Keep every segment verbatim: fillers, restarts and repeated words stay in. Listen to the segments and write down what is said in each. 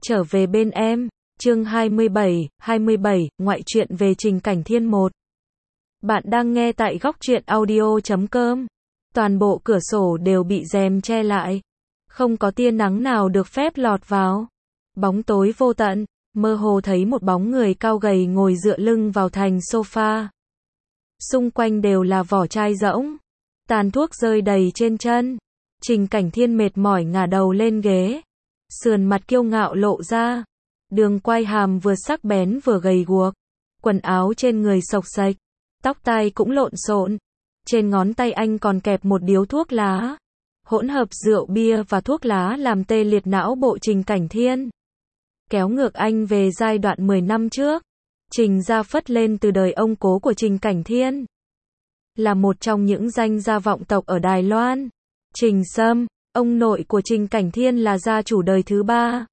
Trở về bên em, chương hai mươi bảy, hai mươi bảy, ngoại truyện về Trình Cảnh Thiên một. Bạn đang nghe tại góc truyện audio chấm com. Toàn bộ cửa sổ đều bị rèm che lại. Không có tia nắng nào được phép lọt vào. Bóng tối vô tận, mơ hồ thấy một bóng người cao gầy ngồi dựa lưng vào thành sofa. Xung quanh đều là vỏ chai rỗng. Tàn thuốc rơi đầy trên chân. Trình Cảnh Thiên mệt mỏi ngả đầu lên ghế. Sườn mặt kiêu ngạo lộ ra. Đường quai hàm vừa sắc bén vừa gầy guộc. Quần áo trên người xộc xệch. Tóc tai cũng lộn xộn. Trên ngón tay anh còn kẹp một điếu thuốc lá. Hỗn hợp rượu bia và thuốc lá làm tê liệt não bộ Trình Cảnh Thiên. Kéo ngược anh về giai đoạn mười năm trước. Trình gia phất lên từ đời ông cố của Trình Cảnh Thiên. Là một trong những danh gia vọng tộc ở Đài Loan. Trình Sâm, ông nội của Trình Cảnh Thiên là gia chủ đời thứ ba.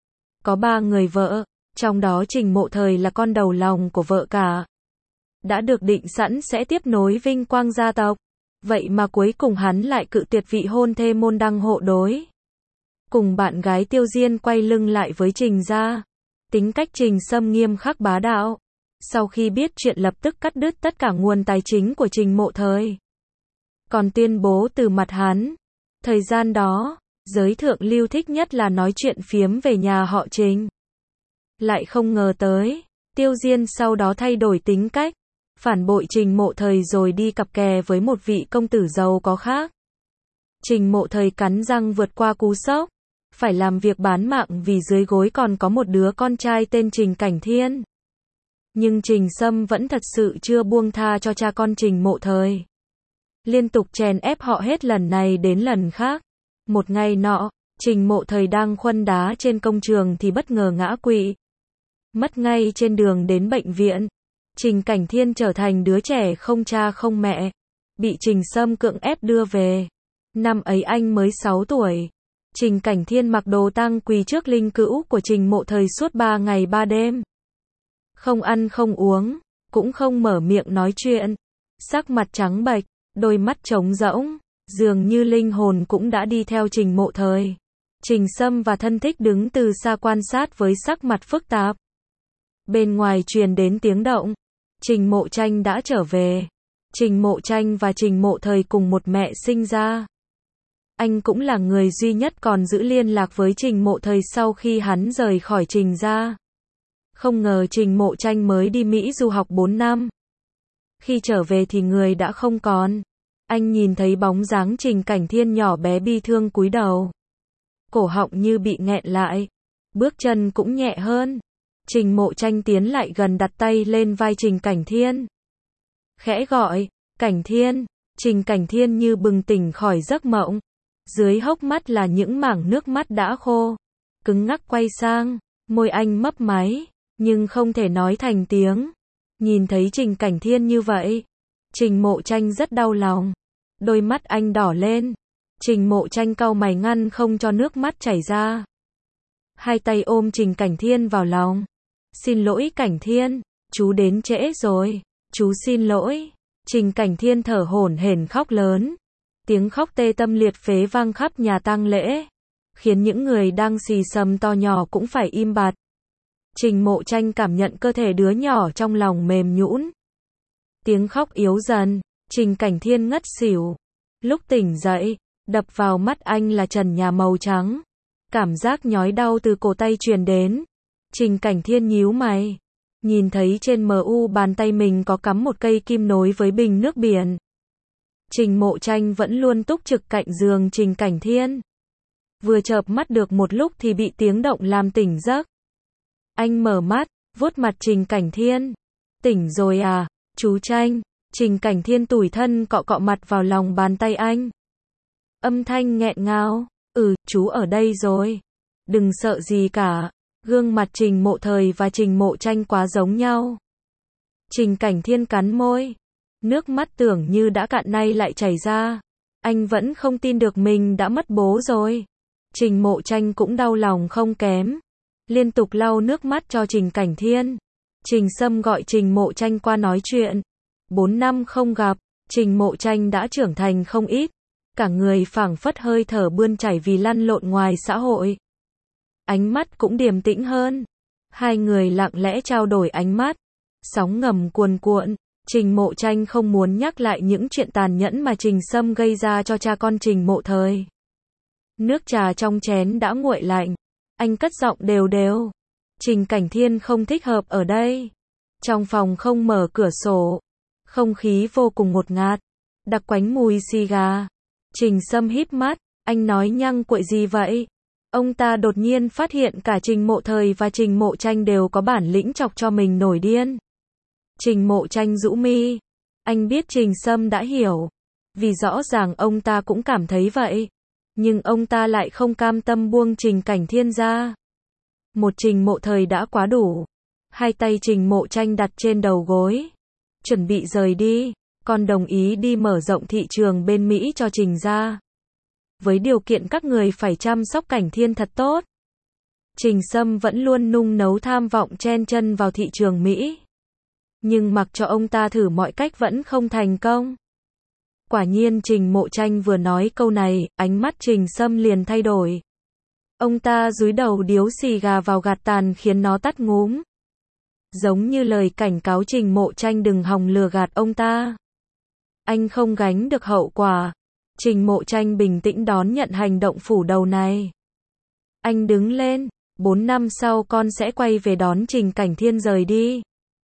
Có ba người vợ, trong đó Trình Mộ Thời là con đầu lòng của vợ cả. Đã được định sẵn sẽ tiếp nối vinh quang gia tộc. Vậy mà cuối cùng hắn lại cự tuyệt vị hôn thê môn đăng hộ đối. Cùng bạn gái Tiêu Diên quay lưng lại với Trình gia. Tính cách Trình Sâm nghiêm khắc bá đạo. Sau khi biết chuyện lập tức cắt đứt tất cả nguồn tài chính của Trình Mộ Thời. Còn tuyên bố từ mặt hắn. Thời gian đó, giới thượng lưu thích nhất là nói chuyện phiếm về nhà họ Trình. Lại không ngờ tới, Tiêu Diên sau đó thay đổi tính cách. Phản bội Trình Mộ Thời rồi đi cặp kè với một vị công tử giàu có khác. Trình Mộ Thời cắn răng vượt qua cú sốc. Phải làm việc bán mạng vì dưới gối còn có một đứa con trai tên Trình Cảnh Thiên. Nhưng Trình Sâm vẫn thật sự chưa buông tha cho cha con Trình Mộ Thời. Liên tục chèn ép họ hết lần này đến lần khác. Một ngày nọ, Trình Mộ Thời đang khuân đá trên công trường thì bất ngờ ngã quỵ. Mất ngay trên đường đến bệnh viện. Trình Cảnh Thiên trở thành đứa trẻ không cha không mẹ. Bị Trình Sâm cưỡng ép đưa về. Năm ấy anh mới sáu tuổi. Trình Cảnh Thiên mặc đồ tang quỳ trước linh cữu của Trình Mộ Thời suốt ba ngày ba đêm. Không ăn không uống, cũng không mở miệng nói chuyện. Sắc mặt trắng bệch, đôi mắt trống rỗng, dường như linh hồn cũng đã đi theo Trình Mộ Thời. Trình Sâm và thân thích đứng từ xa quan sát với sắc mặt phức tạp. Bên ngoài truyền đến tiếng động. Trình Mộ Tranh đã trở về. Trình Mộ Tranh và Trình Mộ Thời cùng một mẹ sinh ra. Anh cũng là người duy nhất còn giữ liên lạc với Trình Mộ Thời sau khi hắn rời khỏi Trình gia. Không ngờ Trình Mộ Tranh mới đi Mỹ du học bốn năm. Khi trở về thì người đã không còn. Anh nhìn thấy bóng dáng Trình Cảnh Thiên nhỏ bé bi thương cúi đầu. Cổ họng như bị nghẹn lại. Bước chân cũng nhẹ hơn. Trình Mộ Tranh tiến lại gần đặt tay lên vai Trình Cảnh Thiên. Khẽ gọi, Cảnh Thiên. Trình Cảnh Thiên như bừng tỉnh khỏi giấc mộng. Dưới hốc mắt là những mảng nước mắt đã khô. Cứng ngắc quay sang, môi anh mấp máy, nhưng không thể nói thành tiếng. Nhìn thấy Trình Cảnh Thiên như vậy, Trình Mộ Tranh rất đau lòng. Đôi mắt anh đỏ lên. Trình Mộ Tranh cau mày ngăn không cho nước mắt chảy ra. Hai tay ôm Trình Cảnh Thiên vào lòng. Xin lỗi Cảnh Thiên, chú đến trễ rồi. Chú xin lỗi. Trình Cảnh Thiên thở hổn hển khóc lớn. Tiếng khóc tê tâm liệt phế vang khắp nhà tang lễ. Khiến những người đang xì xầm to nhỏ cũng phải im bặt. Trình Mộ Tranh cảm nhận cơ thể đứa nhỏ trong lòng mềm nhũn. Tiếng khóc yếu dần. Trình Cảnh Thiên ngất xỉu. Lúc tỉnh dậy, đập vào mắt anh là trần nhà màu trắng. Cảm giác nhói đau từ cổ tay truyền đến. Trình Cảnh Thiên nhíu mày. Nhìn thấy trên mờ u bàn tay mình có cắm một cây kim nối với bình nước biển. Trình Mộ Tranh vẫn luôn túc trực cạnh giường Trình Cảnh Thiên. Vừa chợp mắt được một lúc thì bị tiếng động làm tỉnh giấc. Anh mở mắt, vuốt mặt Trình Cảnh Thiên. Tỉnh rồi à, chú Tranh. Trình Cảnh Thiên tủi thân cọ cọ mặt vào lòng bàn tay anh. Âm thanh nghẹn ngào. Ừ, chú ở đây rồi. Đừng sợ gì cả. Gương mặt Trình Mộ Thời và Trình Mộ Tranh quá giống nhau. Trình Cảnh Thiên cắn môi. Nước mắt tưởng như đã cạn nay lại chảy ra. Anh vẫn không tin được mình đã mất bố rồi. Trình Mộ Tranh cũng đau lòng không kém. Liên tục lau nước mắt cho Trình Cảnh Thiên. Trình Sâm gọi Trình Mộ Tranh qua nói chuyện. Bốn năm không gặp, Trình Mộ Tranh đã trưởng thành không ít. Cả người phảng phất hơi thở bươn chảy vì lăn lộn ngoài xã hội. ánh mắt cũng điềm tĩnh hơn. Hai người lặng lẽ trao đổi ánh mắt. Sóng ngầm cuồn cuộn. Trình Mộ Tranh không muốn nhắc lại những chuyện tàn nhẫn mà Trình Sâm gây ra cho cha con Trình Mộ Thời. Nước trà trong chén đã nguội lạnh. Anh cất giọng đều đều. Trình Cảnh Thiên không thích hợp ở đây. Trong phòng không mở cửa sổ. Không khí vô cùng ngột ngạt. Đặc quánh mùi xì gà. Trình Sâm híp mắt. Anh nói nhăng cuội gì vậy? Ông ta đột nhiên phát hiện cả Trình Mộ Thời và Trình Mộ Tranh đều có bản lĩnh chọc cho mình nổi điên. Trình Mộ Tranh rũ mi. Anh biết Trình Sâm đã hiểu. Vì rõ ràng ông ta cũng cảm thấy vậy. Nhưng ông ta lại không cam tâm buông Trình Cảnh Thiên ra. Một Trình Mộ Thời đã quá đủ. Hai tay Trình Mộ Tranh đặt trên đầu gối. Chuẩn bị rời đi. Con đồng ý đi mở rộng thị trường bên Mỹ cho Trình gia. Với điều kiện các người phải chăm sóc Cảnh Thiên thật tốt. Trình Sâm vẫn luôn nung nấu tham vọng chen chân vào thị trường Mỹ. Nhưng mặc cho ông ta thử mọi cách vẫn không thành công. Quả nhiên Trình Mộ Tranh vừa nói câu này, ánh mắt Trình Sâm liền thay đổi. Ông ta dúi đầu điếu xì gà vào gạt tàn khiến nó tắt ngúm. Giống như lời cảnh cáo Trình Mộ Tranh đừng hòng lừa gạt ông ta. Anh không gánh được hậu quả. Trình Mộ Tranh bình tĩnh đón nhận hành động phủ đầu này. Anh đứng lên. Bốn năm sau con sẽ quay về đón Trình Cảnh Thiên rời đi.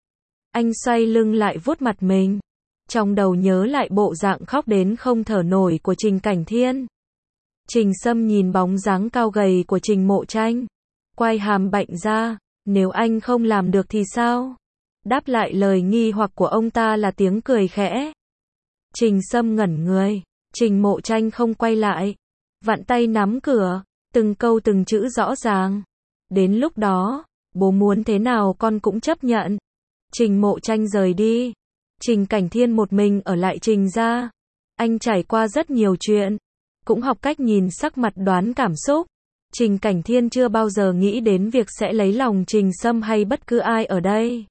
Anh xoay lưng lại vuốt mặt mình. Trong đầu nhớ lại bộ dạng khóc đến không thở nổi của Trình Cảnh Thiên. Trình Sâm nhìn bóng dáng cao gầy của Trình Mộ Tranh. Quay hàm bệnh ra. Nếu anh không làm được thì sao? Đáp lại lời nghi hoặc của ông ta là tiếng cười khẽ. Trình Sâm ngẩn người. Trình Mộ Tranh không quay lại. Vặn tay nắm cửa. Từng câu từng chữ rõ ràng. Đến lúc đó, bố muốn thế nào con cũng chấp nhận. Trình Mộ Tranh rời đi. Trình Cảnh Thiên một mình ở lại Trình gia. Anh trải qua rất nhiều chuyện. Cũng học cách nhìn sắc mặt đoán cảm xúc. Trình Cảnh Thiên chưa bao giờ nghĩ đến việc sẽ lấy lòng Trình Sâm hay bất cứ ai ở đây.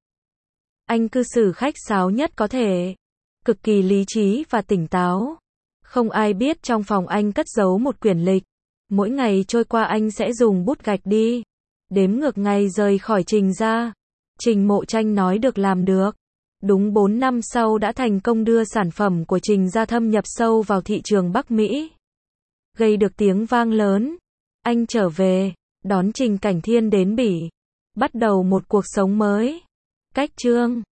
Anh cư xử khách sáo nhất có thể. Cực kỳ lý trí và tỉnh táo. Không ai biết trong phòng anh cất giấu một quyển lịch. Mỗi ngày trôi qua anh sẽ dùng bút gạch đi. Đếm ngược ngày rời khỏi Trình gia. Trình Mộ Tranh nói được làm được. Đúng bốn năm sau đã thành công đưa sản phẩm của Trình gia thâm nhập sâu vào thị trường Bắc Mỹ. Gây được tiếng vang lớn. Anh trở về, đón Trình Cảnh Thiên đến Bỉ. Bắt đầu một cuộc sống mới. Cách chương